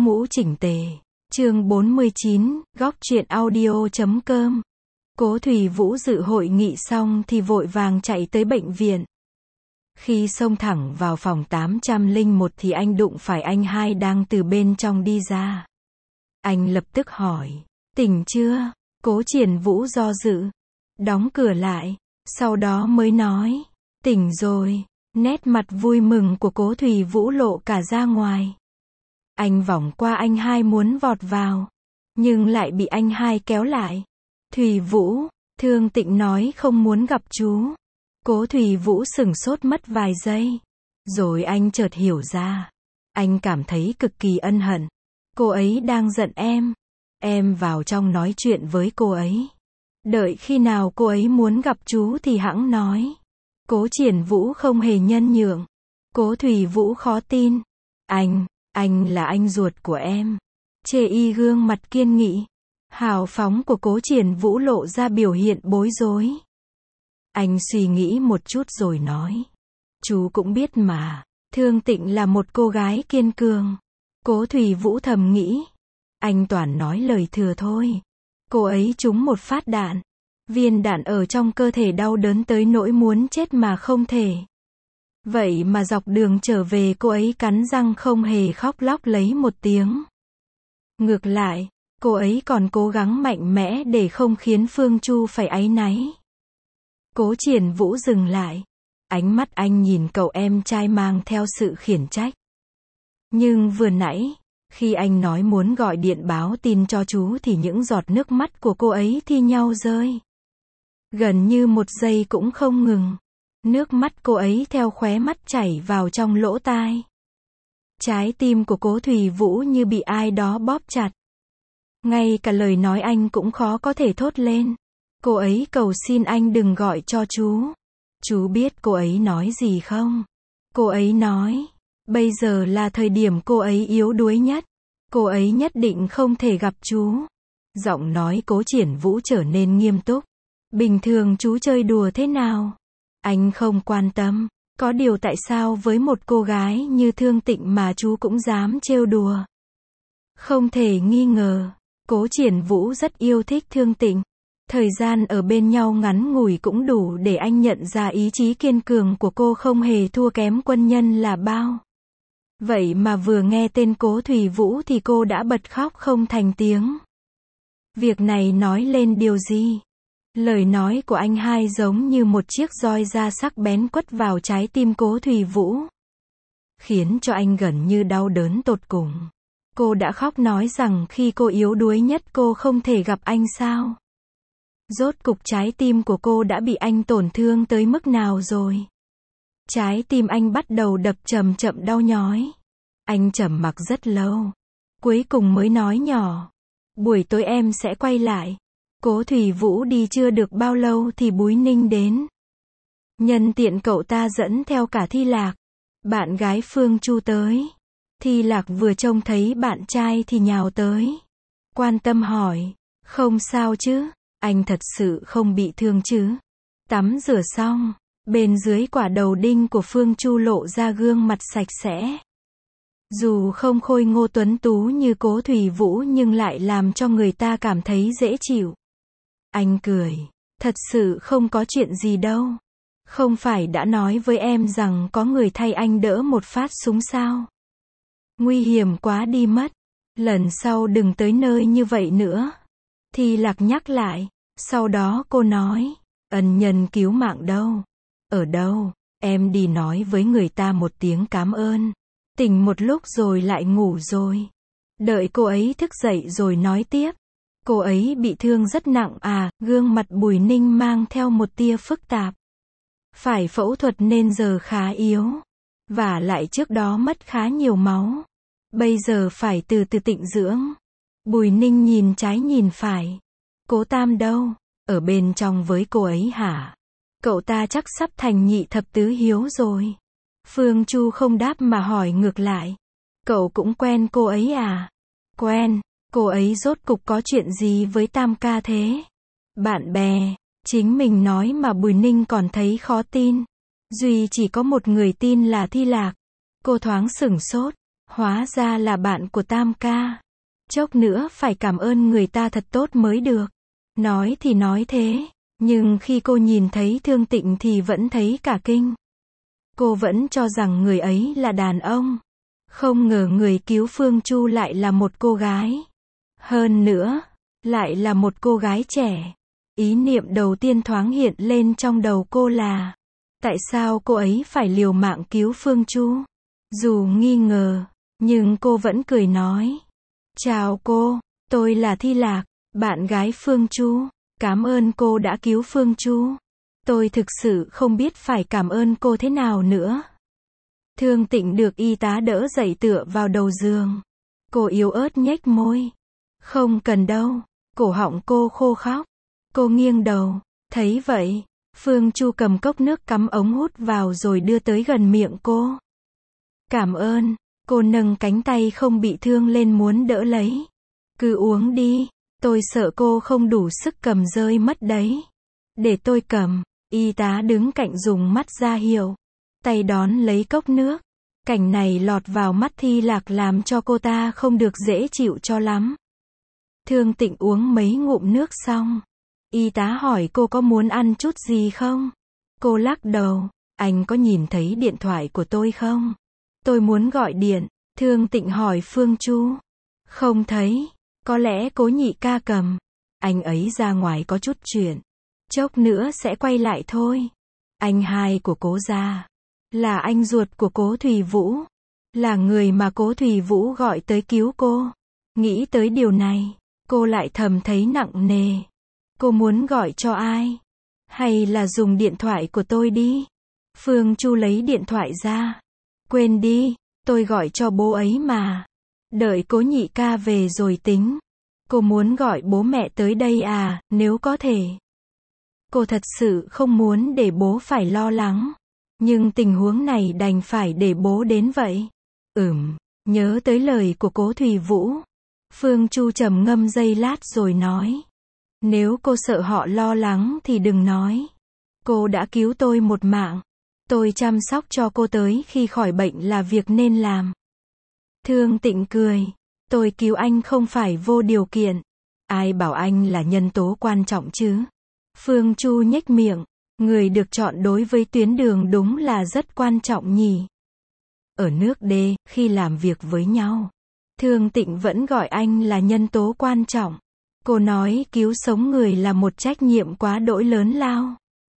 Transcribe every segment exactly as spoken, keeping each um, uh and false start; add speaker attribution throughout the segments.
Speaker 1: mũ chỉnh tề. Chương bốn mươi chín, góc truyện audio chấm com. Cố Thủy Vũ dự hội nghị xong thì vội vàng chạy tới bệnh viện. Khi xông thẳng vào phòng tám trăm lẻ một thì anh đụng phải anh hai đang từ bên trong đi ra. Anh lập tức hỏi, tỉnh chưa? Cố Triển Vũ do dự, đóng cửa lại, sau đó mới nói, tỉnh rồi. Nét mặt vui mừng của Cố Thủy Vũ lộ cả ra ngoài. Anh vòng qua anh hai muốn vọt vào, nhưng lại bị anh hai kéo lại. Thủy Vũ, Thương Tịnh nói không muốn gặp chú. Cố Thủy Vũ sửng sốt mất vài giây. Rồi anh chợt hiểu ra. Anh cảm thấy cực kỳ ân hận. Cô ấy đang giận em. Em vào trong nói chuyện với cô ấy. Đợi khi nào cô ấy muốn gặp chú thì hẵng nói. Cố Triển Vũ không hề nhân nhượng. Cố Thủy Vũ khó tin. Anh, anh là anh ruột của em. Chê y gương mặt kiên nghị. Hào phóng của Cố Triển Vũ lộ ra biểu hiện bối rối. Anh suy nghĩ một chút rồi nói. Chú cũng biết mà, Thương Tịnh là một cô gái kiên cường. Cố Thủy Vũ thầm nghĩ. Anh toàn nói lời thừa thôi. Cô ấy trúng một phát đạn. Viên đạn ở trong cơ thể đau đớn tới nỗi muốn chết mà không thể. Vậy mà dọc đường trở về cô ấy cắn răng không hề khóc lóc lấy một tiếng. Ngược lại, cô ấy còn cố gắng mạnh mẽ để không khiến Phương Chu phải áy náy. Cố Triển Vũ dừng lại. Ánh mắt anh nhìn cậu em trai mang theo sự khiển trách. Nhưng vừa nãy, khi anh nói muốn gọi điện báo tin cho chú thì những giọt nước mắt của cô ấy thi nhau rơi. Gần như một giây cũng không ngừng. Nước mắt cô ấy theo khóe mắt chảy vào trong lỗ tai. Trái tim của Cố Thủy Vũ như bị ai đó bóp chặt. Ngay cả lời nói anh cũng khó có thể thốt lên. Cô ấy cầu xin anh đừng gọi cho chú. Chú biết cô ấy nói gì không? Cô ấy nói, bây giờ là thời điểm cô ấy yếu đuối nhất. Cô ấy nhất định không thể gặp chú. Giọng nói Cố Triển Vũ trở nên nghiêm túc. Bình thường chú chơi đùa thế nào? Anh không quan tâm. Có điều tại sao với một cô gái như Thương Tịnh mà chú cũng dám trêu đùa? Không thể nghi ngờ, Cố Triển Vũ rất yêu thích Thương Tịnh. Thời gian ở bên nhau ngắn ngủi cũng đủ để anh nhận ra ý chí kiên cường của cô không hề thua kém quân nhân là bao. Vậy mà vừa nghe tên Cố Thủy Vũ thì cô đã bật khóc không thành tiếng. Việc này nói lên điều gì? Lời nói của anh hai giống như một chiếc roi da sắc bén quất vào trái tim Cố Thủy Vũ. Khiến cho anh gần như đau đớn tột cùng. Cô đã khóc nói rằng khi cô yếu đuối nhất cô không thể gặp anh sao? Rốt cục trái tim của cô đã bị anh tổn thương tới mức nào rồi? Trái tim anh bắt đầu đập chậm chậm đau nhói. Anh trầm mặc rất lâu. Cuối cùng mới nói nhỏ. Buổi tối em sẽ quay lại. Cố Thủy Vũ đi chưa được bao lâu thì Búi Ninh đến. Nhân tiện cậu ta dẫn theo cả Thi Lạc. Bạn gái Phương Chu tới. Thi Lạc vừa trông thấy bạn trai thì nhào tới. Quan tâm hỏi. Không sao chứ? Anh thật sự không bị thương chứ? Tắm rửa xong. Bên dưới quả đầu đinh của Phương Chu lộ ra gương mặt sạch sẽ. Dù không khôi ngô tuấn tú như Cố Thủy Vũ nhưng lại làm cho người ta cảm thấy dễ chịu. Anh cười. Thật sự không có chuyện gì đâu. Không phải đã nói với em rằng có người thay anh đỡ một phát súng sao? Nguy hiểm quá đi mất. Lần sau đừng tới nơi như vậy nữa. Thi Lạc nhắc lại. Sau đó cô nói. Ân nhân cứu mạng đâu? Ở đâu? Em đi nói với người ta một tiếng cảm ơn. Tỉnh một lúc rồi lại ngủ rồi. Đợi cô ấy thức dậy rồi nói tiếp. Cô ấy bị thương rất nặng à? Gương mặt Bùi Ninh mang theo một tia phức tạp. Phải phẫu thuật nên giờ khá yếu. Và lại trước đó mất khá nhiều máu. Bây giờ phải từ từ tịnh dưỡng. Bùi Ninh nhìn trái nhìn phải. Cố Tam đâu? Ở bên trong với cô ấy hả? Cậu ta chắc sắp thành nhị thập tứ hiếu rồi. Phương Chu không đáp mà hỏi ngược lại. Cậu cũng quen cô ấy à? Quen. Cô ấy rốt cục có chuyện gì với Tam ca thế? Bạn bè. Chính mình nói mà Bùi Ninh còn thấy khó tin. Duy chỉ có một người tin là Thi Lạc. Cô thoáng sửng sốt. Hóa ra là bạn của Tam ca. Chốc nữa phải cảm ơn người ta thật tốt mới được. Nói thì nói thế, nhưng khi cô nhìn thấy Thương Tịnh thì vẫn thấy cả kinh. Cô vẫn cho rằng người ấy là đàn ông. Không ngờ người cứu Phương Chu lại là một cô gái. Hơn nữa, lại là một cô gái trẻ. Ý niệm đầu tiên thoáng hiện lên trong đầu cô là, tại sao cô ấy phải liều mạng cứu Phương Chu? Dù nghi ngờ, nhưng cô vẫn cười nói. Chào cô, tôi là Thi Lạc, bạn gái Phương Chu. Cảm ơn cô đã cứu Phương Chu. Tôi thực sự không biết phải cảm ơn cô thế nào nữa. Thương Tịnh được y tá đỡ dậy tựa vào đầu giường. Cô yếu ớt nhếch môi. Không cần đâu. Cổ họng cô khô khóc. Cô nghiêng đầu. Thấy vậy, Phương Chu cầm cốc nước cắm ống hút vào rồi đưa tới gần miệng cô. Cảm ơn. Cô nâng cánh tay không bị thương lên muốn đỡ lấy. Cứ uống đi. Tôi sợ cô không đủ sức cầm rơi mất đấy. Để tôi cầm. Y tá đứng cạnh dùng mắt ra hiệu. Tay đón lấy cốc nước. Cảnh này lọt vào mắt Thi Lạc làm cho cô ta không được dễ chịu cho lắm. Thương Tịnh uống mấy ngụm nước xong. Y tá hỏi cô có muốn ăn chút gì không? Cô lắc đầu. Anh có nhìn thấy điện thoại của tôi không? Tôi muốn gọi điện. Thương Tịnh hỏi Phương Chu. Không thấy. Có lẽ Cố nhị ca cầm. Anh ấy ra ngoài có chút chuyện. Chốc nữa sẽ quay lại thôi. Anh hai của Cố gia. Là anh ruột của Cố Thủy Vũ. Là người mà Cố Thủy Vũ gọi tới cứu cô. Nghĩ tới điều này, cô lại thầm thấy nặng nề. Cô muốn gọi cho ai? Hay là dùng điện thoại của tôi đi? Phương Chu lấy điện thoại ra. Quên đi, tôi gọi cho bố ấy mà. Đợi Cố nhị ca về rồi tính. Cô muốn gọi bố mẹ tới đây à, nếu có thể. Cô thật sự không muốn để bố phải lo lắng. Nhưng tình huống này đành phải để bố đến vậy. Ừm, nhớ tới lời của Cố Thủy Vũ. Phương Chu trầm ngâm giây lát rồi nói. Nếu cô sợ họ lo lắng thì đừng nói. Cô đã cứu tôi một mạng. Tôi chăm sóc cho cô tới khi khỏi bệnh là việc nên làm. Thương Tịnh cười. Tôi cứu anh không phải vô điều kiện. Ai bảo anh là nhân tố quan trọng chứ? Phương Chu nhếch miệng. Người được chọn đối với tuyến đường đúng là rất quan trọng nhỉ. Ở nước D, khi làm việc với nhau, Thương Tịnh vẫn gọi anh là nhân tố quan trọng. Cô nói cứu sống người là một trách nhiệm quá đỗi lớn lao.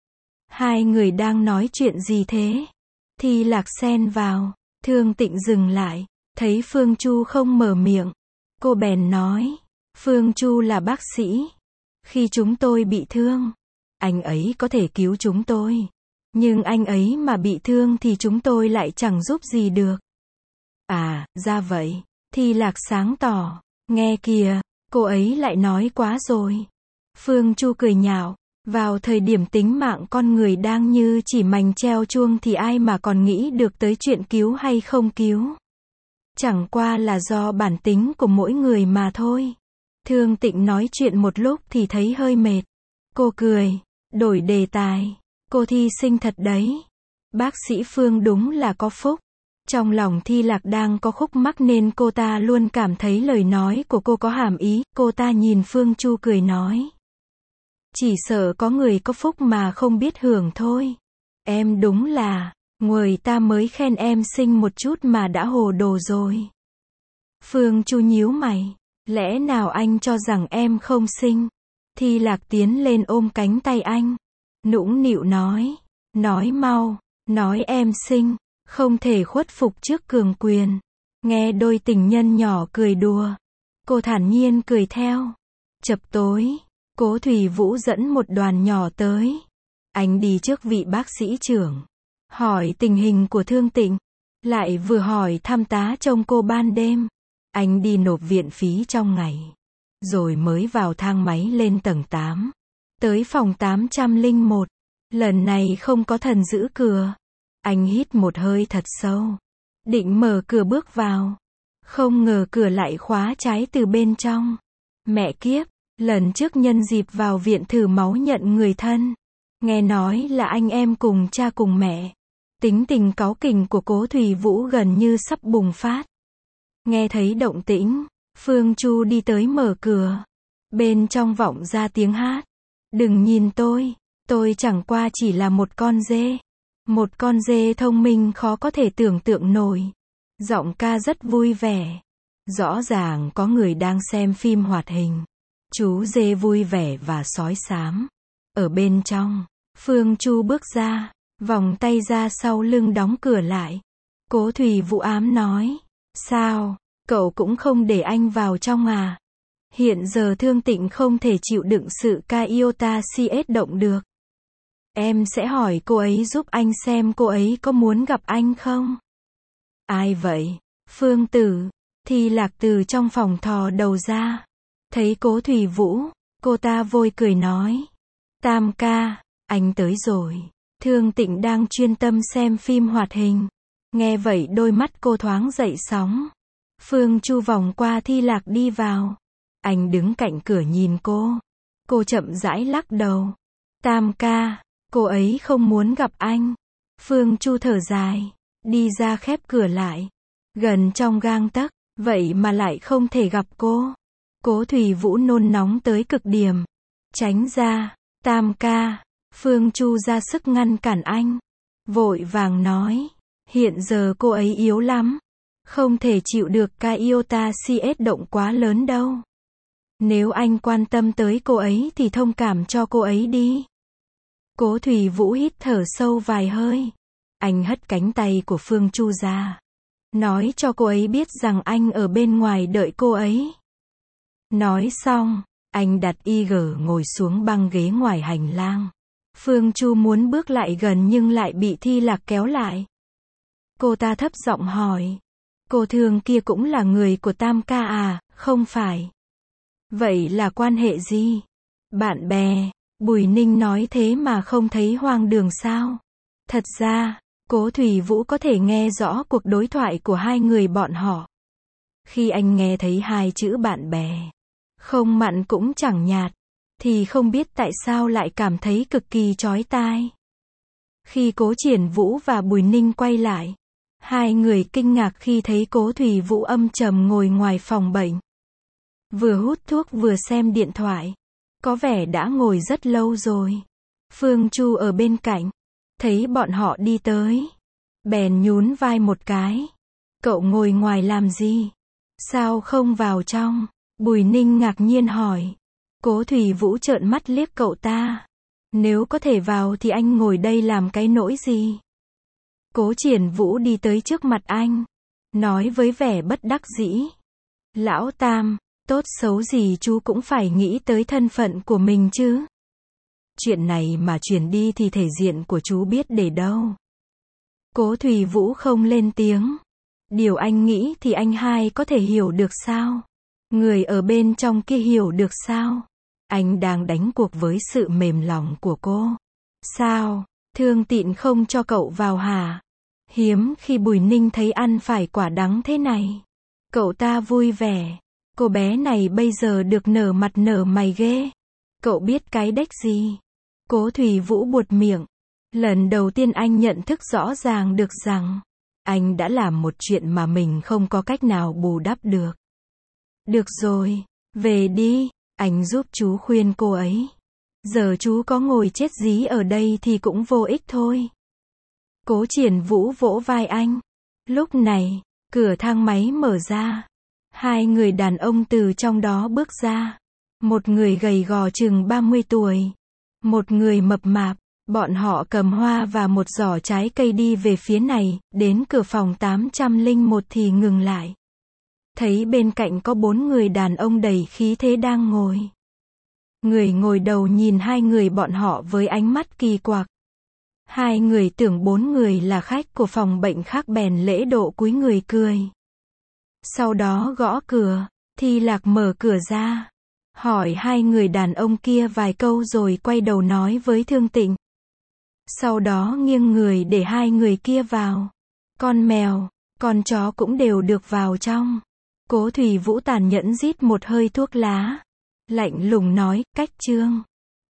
Speaker 1: Hai người đang nói chuyện gì thế? Thi Lạc xen vào. Thương Tịnh dừng lại. Thấy Phương Chu không mở miệng. Cô bèn nói. Phương Chu là bác sĩ. Khi chúng tôi bị thương, anh ấy có thể cứu chúng tôi. Nhưng anh ấy mà bị thương thì chúng tôi lại chẳng giúp gì được. À, ra vậy. Thi Lạc sáng tỏ. Nghe kìa, cô ấy lại nói quá rồi. Phương Chu cười nhạo. Vào thời điểm tính mạng con người đang như chỉ mành treo chuông thì ai mà còn nghĩ được tới chuyện cứu hay không cứu. Chẳng qua là do bản tính của mỗi người mà thôi. Thương Tịnh nói chuyện một lúc thì thấy hơi mệt. Cô cười, đổi đề tài. Cô Thi xinh thật đấy. Bác sĩ Phương đúng là có phúc. Trong lòng Thi Lạc đang có khúc mắc nên cô ta luôn cảm thấy lời nói của cô có hàm ý. Cô ta nhìn Phương Chu cười nói. Chỉ sợ có người có phúc mà không biết hưởng thôi. Em đúng là, người ta mới khen em xinh một chút mà đã hồ đồ rồi. Phương Chu nhíu mày. Lẽ nào anh cho rằng em không xinh? Thi Lạc tiến lên ôm cánh tay anh. Nũng nịu nói. Nói mau. Nói em xinh. Không thể khuất phục trước cường quyền. Nghe đôi tình nhân nhỏ cười đùa. Cô thản nhiên cười theo. Chập tối, Cố Thủy Vũ dẫn một đoàn nhỏ tới. Anh đi trước vị bác sĩ trưởng. Hỏi tình hình của Thương Tịnh. Lại vừa hỏi thăm tá trông cô ban đêm. Anh đi nộp viện phí trong ngày. Rồi mới vào thang máy lên tầng tám. Tới phòng tám trăm lẻ một. Lần này không có thần giữ cửa. Anh hít một hơi thật sâu. Định mở cửa bước vào. Không ngờ cửa lại khóa trái từ bên trong. Mẹ kiếp, lần trước nhân dịp vào viện thử máu nhận người thân. Nghe nói là anh em cùng cha cùng mẹ. Tính tình cáu kỉnh của Cố Thủy Vũ gần như sắp bùng phát. Nghe thấy động tĩnh, Phương Chu đi tới mở cửa. Bên trong vọng ra tiếng hát. Đừng nhìn tôi, tôi chẳng qua chỉ là một con dê. Một con dê thông minh khó có thể tưởng tượng nổi. Giọng ca rất vui vẻ. Rõ ràng có người đang xem phim hoạt hình. Chú dê vui vẻ và sói xám. Ở bên trong, Phương Chu bước ra, vòng tay ra sau lưng đóng cửa lại. Cố Thủy Vũ ám nói. Sao, cậu cũng không để anh vào trong à? Hiện giờ Thương Tịnh không thể chịu đựng sự Kaiota cs động được. Em sẽ hỏi cô ấy giúp anh xem cô ấy có muốn gặp anh không? Ai vậy? Phương Tử. Thi Lạc từ trong phòng thò đầu ra. Thấy Cố Thủy Vũ, cô ta vội cười nói. Tam ca, anh tới rồi. Thương Tịnh đang chuyên tâm xem phim hoạt hình. Nghe vậy đôi mắt cô thoáng dậy sóng. Phương Chu vòng qua Thi Lạc đi vào. Anh đứng cạnh cửa nhìn cô. Cô chậm rãi lắc đầu. Tam ca, cô ấy không muốn gặp anh. Phương Chu thở dài, đi ra khép cửa lại. Gần trong gang tấc, vậy mà lại không thể gặp cô. Cố Thủy Vũ nôn nóng tới cực điểm. Tránh ra, Tam ca. Phương Chu ra sức ngăn cản anh. Vội vàng nói. Hiện giờ cô ấy yếu lắm. Không thể chịu được Kaiota cs động quá lớn đâu. Nếu anh quan tâm tới cô ấy thì thông cảm cho cô ấy đi. Cố Thủy Vũ hít thở sâu vài hơi. Anh hất cánh tay của Phương Chu ra. Nói cho cô ấy biết rằng anh ở bên ngoài đợi cô ấy. Nói xong, anh đặt i giê ngồi xuống băng ghế ngoài hành lang. Phương Chu muốn bước lại gần nhưng lại bị Thi Lạc kéo lại. Cô ta thấp giọng hỏi. Cô Thương kia cũng là người của Tam ca à, không phải? Vậy là quan hệ gì? Bạn bè. Bùi Ninh nói thế mà không thấy hoang đường sao? Thật ra, Cố Thủy Vũ có thể nghe rõ cuộc đối thoại của hai người bọn họ. Khi anh nghe thấy hai chữ bạn bè, không mặn cũng chẳng nhạt, thì không biết tại sao lại cảm thấy cực kỳ chói tai. Khi Cố Triển Vũ và Bùi Ninh quay lại, hai người kinh ngạc khi thấy Cố Thủy Vũ âm trầm ngồi ngoài phòng bệnh. Vừa hút thuốc vừa xem điện thoại. Có vẻ đã ngồi rất lâu rồi. Phương Chu ở bên cạnh, thấy bọn họ đi tới, bèn nhún vai một cái. Cậu ngồi ngoài làm gì? Sao không vào trong? Bùi Ninh ngạc nhiên hỏi. Cố Thủy Vũ trợn mắt liếc cậu ta. Nếu có thể vào thì anh ngồi đây làm cái nỗi gì? Cố Triển Vũ đi tới trước mặt anh, nói với vẻ bất đắc dĩ. Lão Tam, tốt xấu gì chú cũng phải nghĩ tới thân phận của mình chứ. Chuyện này mà truyền đi thì thể diện của chú biết để đâu. Cố Thủy Vũ không lên tiếng. Điều anh nghĩ thì anh hai có thể hiểu được sao? Người ở bên trong kia hiểu được sao? Anh đang đánh cuộc với sự mềm lòng của cô. Sao? Thương Tịnh không cho cậu vào hả? Hiếm khi Bùi Ninh thấy ăn phải quả đắng thế này. Cậu ta vui vẻ. Cô bé này bây giờ được nở mặt nở mày ghê. Cậu biết cái đếch gì? Cố Thủy Vũ buột miệng. Lần đầu tiên anh nhận thức rõ ràng được rằng anh đã làm một chuyện mà mình không có cách nào bù đắp được. Được rồi, về đi, anh giúp chú khuyên cô ấy. Giờ chú có ngồi chết dí ở đây thì cũng vô ích thôi. Cố Triển Vũ vỗ vai anh. Lúc này, cửa thang máy mở ra. Hai người đàn ông từ trong đó bước ra. Một người gầy gò chừng ba mươi tuổi. Một người mập mạp. Bọn họ cầm hoa và một giỏ trái cây đi về phía này. Đến cửa phòng tám trăm lẻ một thì ngừng lại. Thấy bên cạnh có bốn người đàn ông đầy khí thế đang ngồi. Người ngồi đầu nhìn hai người bọn họ với ánh mắt kỳ quặc. Hai người tưởng bốn người là khách của phòng bệnh khác bèn lễ độ cúi người cười. Sau đó gõ cửa, Thi Lạc mở cửa ra. Hỏi hai người đàn ông kia vài câu rồi quay đầu nói với Thương Tịnh. Sau đó nghiêng người để hai người kia vào. Con mèo, con chó cũng đều được vào trong. Cố Thủy Vũ tàn nhẫn rít một hơi thuốc lá. Lạnh lùng nói, cách trương.